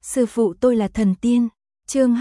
Sư phụ tôi là thần tiên. Chương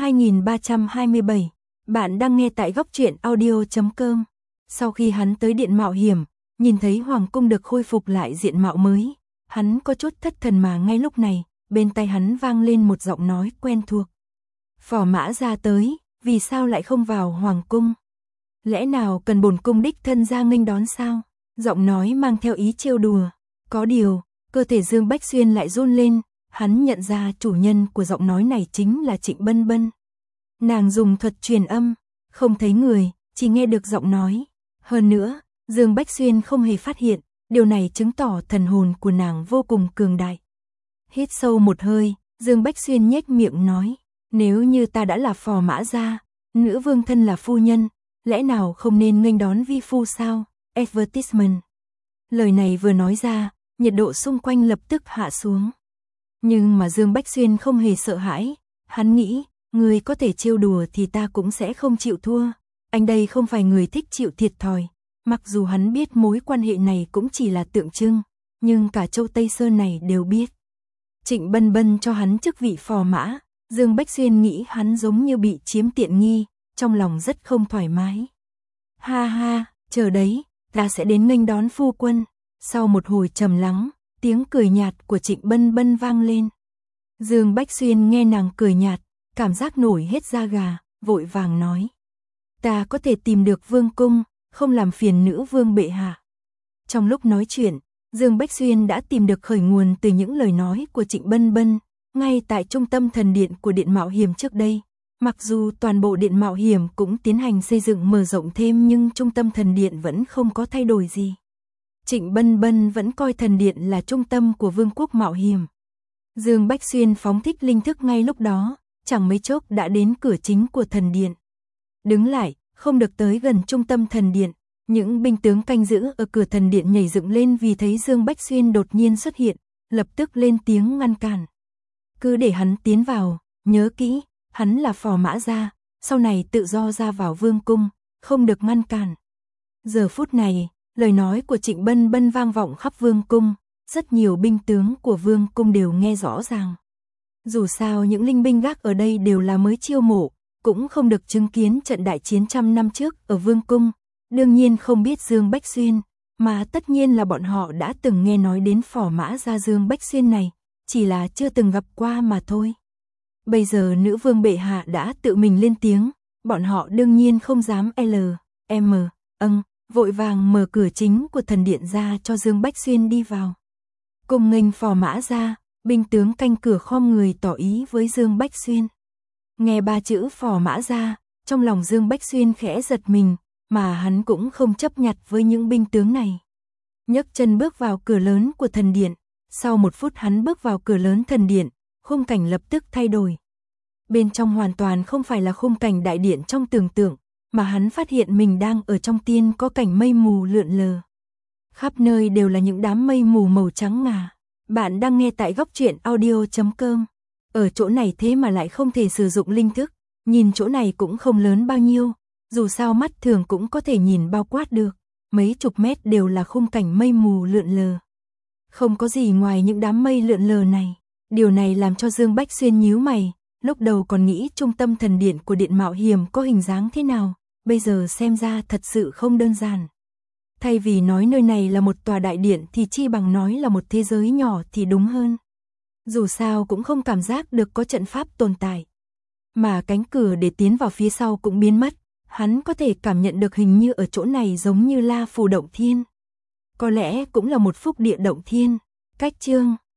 2327. Bạn đang nghe tại góc truyện audio.com. Sau khi hắn tới điện mạo hiểm, nhìn thấy hoàng cung được khôi phục lại diện mạo mới, hắn có chút thất thần mà ngay lúc này, bên tai hắn vang lên một giọng nói quen thuộc. Phò mã ra tới, vì sao lại không vào hoàng cung? Lẽ nào cần bổn cung đích thân ra nghênh đón sao? Giọng nói mang theo ý trêu đùa. Có điều, cơ thể Dương Bách Xuyên lại run lên, hắn nhận ra chủ nhân của giọng nói này chính là Trịnh Bân Bân. Nàng dùng thuật truyền âm, không thấy người, chỉ nghe được giọng nói. Hơn nữa, Dương Bách Xuyên không hề phát hiện, điều này chứng tỏ thần hồn của nàng vô cùng cường đại. Hít sâu một hơi, Dương Bách Xuyên nhếch miệng nói, nếu như ta đã là phò mã gia, nữ vương thân là phu nhân, lẽ nào không nên nghênh đón vi phu sao? Advertisement. Lời này vừa nói ra, nhiệt độ xung quanh lập tức hạ xuống. Nhưng mà Dương Bách Xuyên không hề sợ hãi, hắn nghĩ, người có thể trêu đùa thì ta cũng sẽ không chịu thua. Anh đây không phải người thích chịu thiệt thòi, mặc dù hắn biết mối quan hệ này cũng chỉ là tượng trưng, nhưng cả châu Tây Sơn này đều biết. Trịnh Bân Bân cho hắn chức vị phò mã, Dương Bách Xuyên nghĩ hắn giống như bị chiếm tiện nghi, trong lòng rất không thoải mái. Ha ha, chờ đấy, ta sẽ đến nghênh đón phu quân. Sau một hồi trầm lắng, tiếng cười nhạt của Trịnh Bân Bân vang lên. Dương Bách Xuyên nghe nàng cười nhạt, cảm giác nổi hết da gà, vội vàng nói. Ta có thể tìm được vương cung, không làm phiền nữ vương bệ hạ. Trong lúc nói chuyện, Dương Bách Xuyên đã tìm được khởi nguồn từ những lời nói của Trịnh Bân Bân, ngay tại trung tâm thần điện của điện mạo hiểm trước đây. Mặc dù toàn bộ điện mạo hiểm cũng tiến hành xây dựng mở rộng thêm nhưng trung tâm thần điện vẫn không có thay đổi gì. Trịnh Bân Bân vẫn coi thần điện là trung tâm của vương quốc mạo hiểm. Dương Bách Xuyên phóng thích linh thức ngay lúc đó, chẳng mấy chốc đã đến cửa chính của thần điện. Đứng lại, không được tới gần trung tâm thần điện, những binh tướng canh giữ ở cửa thần điện nhảy dựng lên vì thấy Dương Bách Xuyên đột nhiên xuất hiện, lập tức lên tiếng ngăn cản. Cứ để hắn tiến vào, nhớ kỹ, hắn là phò mã gia, sau này tự do ra vào vương cung, không được ngăn cản. Giờ phút này, lời nói của Trịnh Bân Bân vang vọng khắp vương cung, rất nhiều binh tướng của vương cung đều nghe rõ ràng. Dù sao những linh binh gác ở đây đều là mới chiêu mộ, cũng không được chứng kiến trận đại chiến trăm năm trước ở vương cung, đương nhiên không biết Dương Bách Xuyên, mà tất nhiên là bọn họ đã từng nghe nói đến phò mã gia Dương Bách Xuyên này, chỉ là chưa từng gặp qua mà thôi. Bây giờ nữ vương bệ hạ đã tự mình lên tiếng, bọn họ đương nhiên không dám vội vàng mở cửa chính của thần điện ra cho Dương Bách Xuyên đi vào. Cùng nghênh phò mã ra, binh tướng canh cửa khom người tỏ ý với Dương Bách Xuyên. Nghe ba chữ phò mã ra, trong lòng Dương Bách Xuyên khẽ giật mình, mà hắn cũng không chấp nhặt với những binh tướng này. Nhấc chân bước vào cửa lớn của thần điện, sau một phút hắn bước vào cửa lớn thần điện, khung cảnh lập tức thay đổi. Bên trong hoàn toàn không phải là khung cảnh đại điện trong tưởng tượng, mà hắn phát hiện mình đang ở trong tiên có cảnh mây mù lượn lờ. Khắp nơi đều là những đám mây mù màu trắng ngà. Bạn đang nghe tại góc truyện audio.com. Ở chỗ này thế mà lại không thể sử dụng linh thức, nhìn chỗ này cũng không lớn bao nhiêu, dù sao mắt thường cũng có thể nhìn bao quát được, mấy chục mét đều là khung cảnh mây mù lượn lờ. Không có gì ngoài những đám mây lượn lờ này, điều này làm cho Dương Bách Xuyên nhíu mày, lúc đầu còn nghĩ trung tâm thần điện của điện mạo hiểm có hình dáng thế nào, bây giờ xem ra thật sự không đơn giản. Thay vì nói nơi này là một tòa đại điện thì chi bằng nói là một thế giới nhỏ thì đúng hơn. Dù sao cũng không cảm giác được có trận pháp tồn tại. Mà cánh cửa để tiến vào phía sau cũng biến mất, hắn có thể cảm nhận được hình như ở chỗ này giống như La Phù Động Thiên. Có lẽ cũng là một phúc địa động thiên. Cách chương